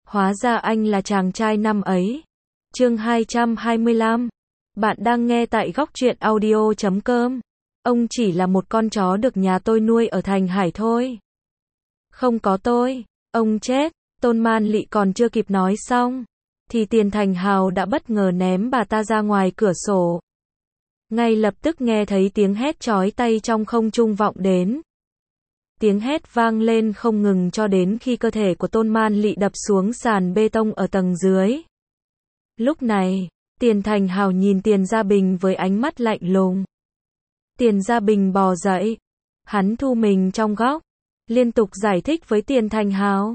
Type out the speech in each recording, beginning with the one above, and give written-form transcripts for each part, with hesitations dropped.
Hóa ra anh là chàng trai năm ấy. Chương 225. Bạn đang nghe tại góc truyện audio.com. Ông chỉ là một con chó được nhà tôi nuôi ở Thành Hải thôi. Không có tôi, ông chết. Tôn Man Lị còn chưa kịp nói xong, thì Tiền Thành Hào đã bất ngờ ném bà ta ra ngoài cửa sổ. Ngay lập tức nghe thấy tiếng hét chói tai trong không trung vọng đến. Tiếng hét vang lên không ngừng cho đến khi cơ thể của Tôn Man Lị đập xuống sàn bê tông ở tầng dưới. Lúc này, Tiền Thành Hào nhìn Tiền Gia Bình với ánh mắt lạnh lùng. Tiền Gia Bình bò dậy, hắn thu mình trong góc, liên tục giải thích với Tiền Thành Hào.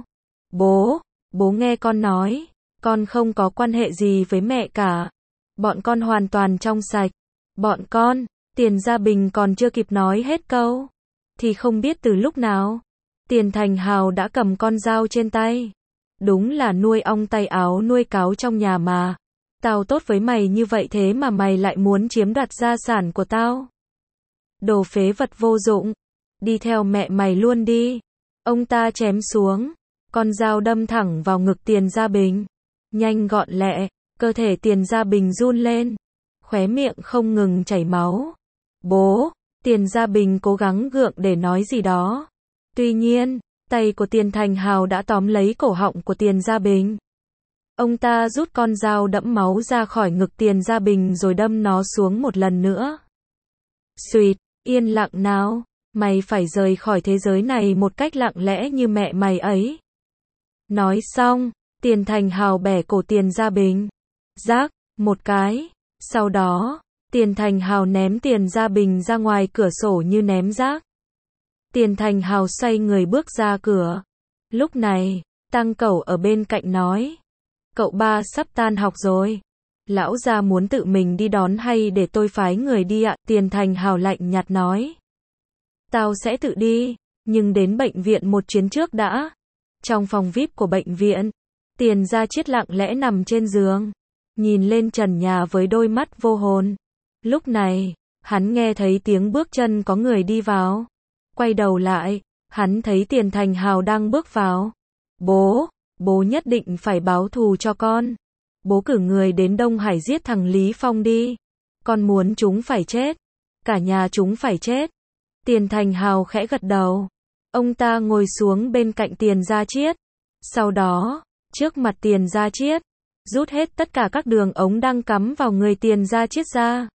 Bố nghe con nói, con không có quan hệ gì với mẹ cả. Bọn con hoàn toàn trong sạch. Bọn con, Tiền Gia Bình còn chưa kịp nói hết câu, thì không biết từ lúc nào, Tiền Thành Hào đã cầm con dao trên tay. Đúng là nuôi ong tay áo nuôi cáo trong nhà mà. Tao tốt với mày như vậy thế mà mày lại muốn chiếm đoạt gia sản của tao. Đồ phế vật vô dụng, đi theo mẹ mày luôn đi. Ông ta chém xuống, con dao đâm thẳng vào ngực Tiền Gia Bình. Nhanh gọn lẹ, cơ thể Tiền Gia Bình run lên, khóe miệng không ngừng chảy máu. Tiền Gia Bình cố gắng gượng để nói gì đó. Tuy nhiên, tay của Tiền Thành Hào đã tóm lấy cổ họng của Tiền Gia Bình. Ông ta rút con dao đẫm máu ra khỏi ngực Tiền Gia Bình rồi đâm nó xuống một lần nữa. Xuyệt, yên lặng nào, mày phải rời khỏi thế giới này một cách lặng lẽ như mẹ mày ấy. Nói xong, Tiền Thành Hào bẻ cổ Tiền Gia Bình. Rác, một cái. Sau đó, Tiền Thành Hào ném Tiền Gia Bình ra ngoài cửa sổ như ném rác. Tiền Thành Hào xoay người bước ra cửa. Lúc này, Tăng Cẩu ở bên cạnh nói. Cậu ba sắp tan học rồi. Lão gia muốn tự mình đi đón hay để tôi phái người đi ạ? Tiền Thành Hào lạnh nhạt nói. Tao sẽ tự đi, nhưng đến bệnh viện một chuyến trước đã. Trong phòng VIP của bệnh viện, Tiền Gia Chiết lặng lẽ nằm trên giường, nhìn lên trần nhà với đôi mắt vô hồn. Lúc này, hắn nghe thấy tiếng bước chân có người đi vào. Quay đầu lại, hắn thấy Tiền Thành Hào đang bước vào. Bố nhất định phải báo thù cho con. Bố cử người đến Đông Hải giết thằng Lý Phong đi. Con muốn chúng phải chết. Cả nhà chúng phải chết. Tiền Thành Hào khẽ gật đầu. Ông ta ngồi xuống bên cạnh Tiền Gia Chiết. Sau đó, trước mặt Tiền Gia Chiết, rút hết tất cả các đường ống đang cắm vào người Tiền Gia Chiết ra.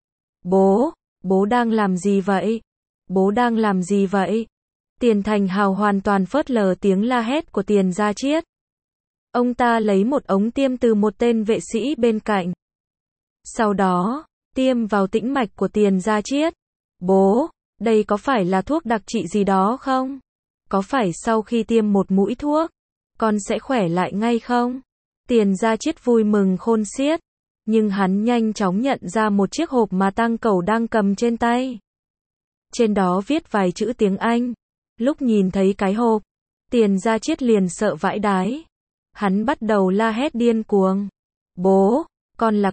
Bố đang làm gì vậy? Bố đang làm gì vậy? Tiền Thành Hào hoàn toàn phớt lờ tiếng la hét của Tiền Gia Chiết. Ông ta lấy một ống tiêm từ một tên vệ sĩ bên cạnh. Sau đó, tiêm vào tĩnh mạch của Tiền Gia Chiết. Đây có phải là thuốc đặc trị gì đó không? Có phải sau khi tiêm một mũi thuốc, con sẽ khỏe lại ngay không? Tiền Gia Chiết vui mừng khôn xiết. Nhưng hắn nhanh chóng nhận ra một chiếc hộp mà Tăng Cẩu đang cầm trên tay. Trên đó viết vài chữ tiếng Anh. Lúc nhìn thấy cái hộp, Tiền Gia Chiết liền sợ vãi đái. Hắn bắt đầu la hét điên cuồng. Con là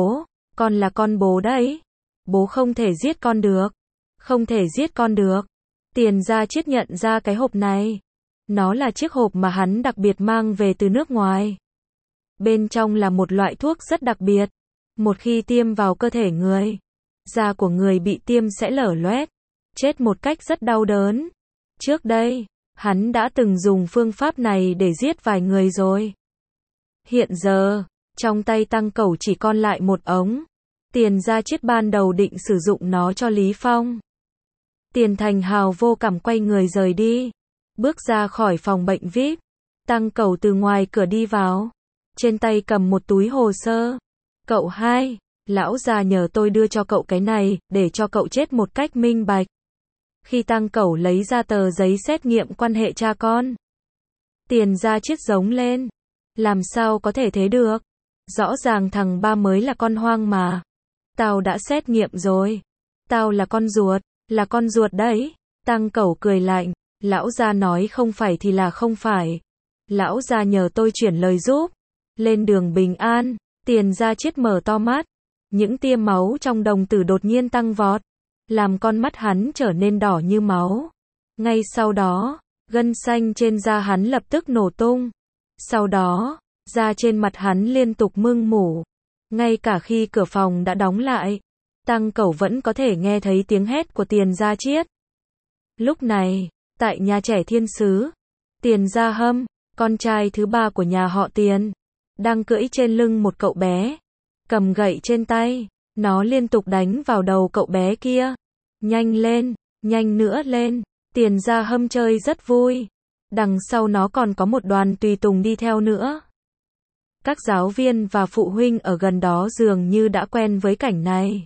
con bố đấy. Bố không thể giết con được. Không thể giết con được. Tiền Gia Chiết nhận ra cái hộp này. Nó là chiếc hộp mà hắn đặc biệt mang về từ nước ngoài. Bên trong là một loại thuốc rất đặc biệt. Một khi tiêm vào cơ thể người, da của người bị tiêm sẽ lở loét, chết một cách rất đau đớn. Trước đây, hắn đã từng dùng phương pháp này để giết vài người rồi. Hiện giờ, trong tay Tăng Cẩu chỉ còn lại một ống. Tiền Gia Chiết ban đầu định sử dụng nó cho Lý Phong. Tiền Thành Hào vô cảm quay người rời đi. Bước ra khỏi phòng bệnh VIP. Tăng Cẩu từ ngoài cửa đi vào. Trên tay cầm một túi hồ sơ. Cậu hai, lão già nhờ tôi đưa cho cậu cái này, để cho cậu chết một cách minh bạch. Khi Tăng Cẩu lấy ra tờ giấy xét nghiệm quan hệ cha con, Tiền Gia Chiết giống lên. Làm sao có thể thế được? Rõ ràng thằng ba mới là con hoang mà. Tao đã xét nghiệm rồi. Tao là con ruột đấy. Tăng Cẩu cười lạnh. Lão gia nói không phải thì là không phải. Lão gia nhờ tôi chuyển lời giúp. Lên đường bình an. Tiền Gia Chiết mở to mắt. Những tia máu trong đồng tử đột nhiên tăng vọt, làm con mắt hắn trở nên đỏ như máu. Ngay sau đó, gân xanh trên da hắn lập tức nổ tung. Sau đó, da trên mặt hắn liên tục mưng mủ. Ngay cả khi cửa phòng đã đóng lại, Tăng Cẩu vẫn có thể nghe thấy tiếng hét của Tiền Gia Chiết. Lúc này, tại nhà trẻ thiên sứ, Tiền Gia Hâm, con trai thứ 3 của nhà họ Tiền, đang cưỡi trên lưng một cậu bé, cầm gậy trên tay, nó liên tục đánh vào đầu cậu bé kia. Nhanh lên, nhanh nữa lên, Tiền Gia Hâm chơi rất vui. Đằng sau nó còn có một đoàn tùy tùng đi theo nữa. Các giáo viên và phụ huynh ở gần đó dường như đã quen với cảnh này.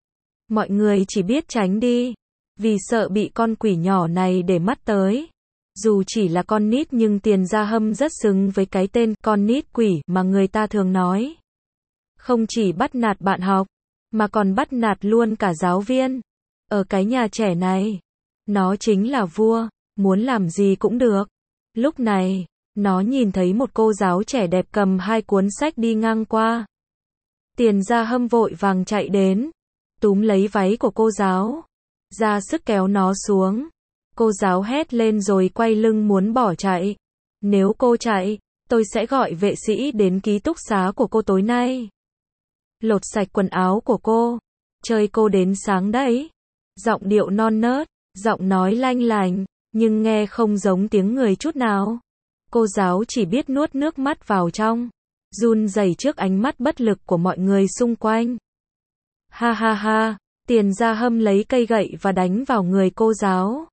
Mọi người chỉ biết tránh đi, vì sợ bị con quỷ nhỏ này để mắt tới. Dù chỉ là con nít nhưng Tiền Gia Hâm rất xứng với cái tên con nít quỷ mà người ta thường nói. Không chỉ bắt nạt bạn học, mà còn bắt nạt luôn cả giáo viên. Ở cái nhà trẻ này, nó chính là vua, muốn làm gì cũng được. Lúc này, nó nhìn thấy một cô giáo trẻ đẹp cầm 2 cuốn sách đi ngang qua. Tiền Gia Hâm vội vàng chạy đến, túm lấy váy của cô giáo, ra sức kéo nó xuống. Cô giáo hét lên rồi quay lưng muốn bỏ chạy. Nếu cô chạy, tôi sẽ gọi vệ sĩ đến ký túc xá của cô tối nay. Lột sạch quần áo của cô, chơi cô đến sáng đấy. Giọng điệu non nớt, giọng nói lanh lành, nhưng nghe không giống tiếng người chút nào. Cô giáo chỉ biết nuốt nước mắt vào trong, run rẩy trước ánh mắt bất lực của mọi người xung quanh. Ha ha ha, Tiền Gia Hâm lấy cây gậy và đánh vào người cô giáo.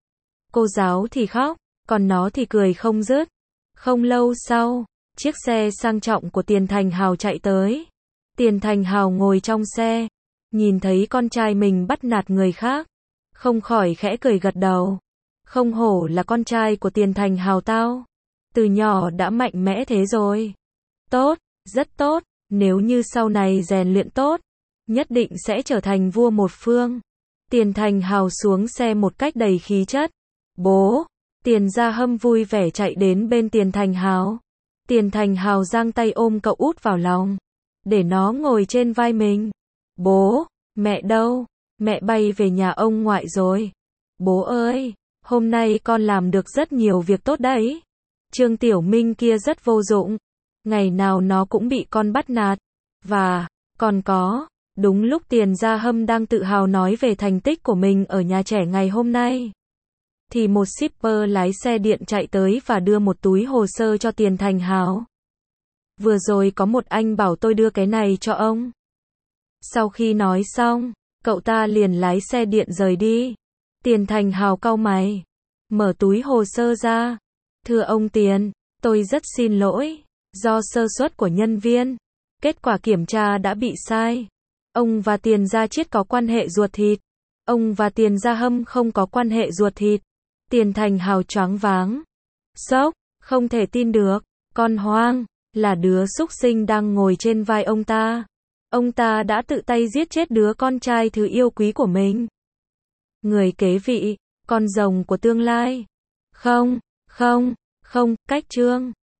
Cô giáo thì khóc, còn nó thì cười không dứt. Không lâu sau, chiếc xe sang trọng của Tiền Thành Hào chạy tới. Tiền Thành Hào ngồi trong xe, nhìn thấy con trai mình bắt nạt người khác, không khỏi khẽ cười gật đầu. Không hổ là con trai của Tiền Thành Hào tao. Từ nhỏ đã mạnh mẽ thế rồi. Tốt, rất tốt, nếu như sau này rèn luyện tốt, nhất định sẽ trở thành vua một phương. Tiền Thành Hào xuống xe một cách đầy khí chất. Bố, Tiền Gia Hâm vui vẻ chạy đến bên Tiền Thành Hào. Tiền Thành Hào giang tay ôm cậu út vào lòng, để nó ngồi trên vai mình. Bố, mẹ đâu? Mẹ bay về nhà ông ngoại rồi. Bố ơi, hôm nay con làm được rất nhiều việc tốt đấy. Trương Tiểu Minh kia rất vô dụng. Ngày nào nó cũng bị con bắt nạt. Và, còn có, đúng lúc Tiền Gia Hâm đang tự hào nói về thành tích của mình ở nhà trẻ ngày hôm nay, thì một shipper lái xe điện chạy tới và đưa một túi hồ sơ cho Tiền Thành Hào. Vừa rồi có một anh bảo tôi đưa cái này cho ông. Sau khi nói xong, cậu ta liền lái xe điện rời đi. Tiền Thành Hào cau mày, mở túi hồ sơ ra. Thưa ông Tiền, tôi rất xin lỗi, do sơ suất của nhân viên, kết quả kiểm tra đã bị sai. Ông và Tiền Gia Chiết có quan hệ ruột thịt. Ông và Tiền Gia Hâm không có quan hệ ruột thịt. Tiền Thành Hào choáng váng. Sốc, không thể tin được, con hoang, là đứa súc sinh đang ngồi trên vai ông ta. Ông ta đã tự tay giết chết đứa con trai thứ yêu quý của mình. Người kế vị, con rồng của tương lai. Không, cách Trương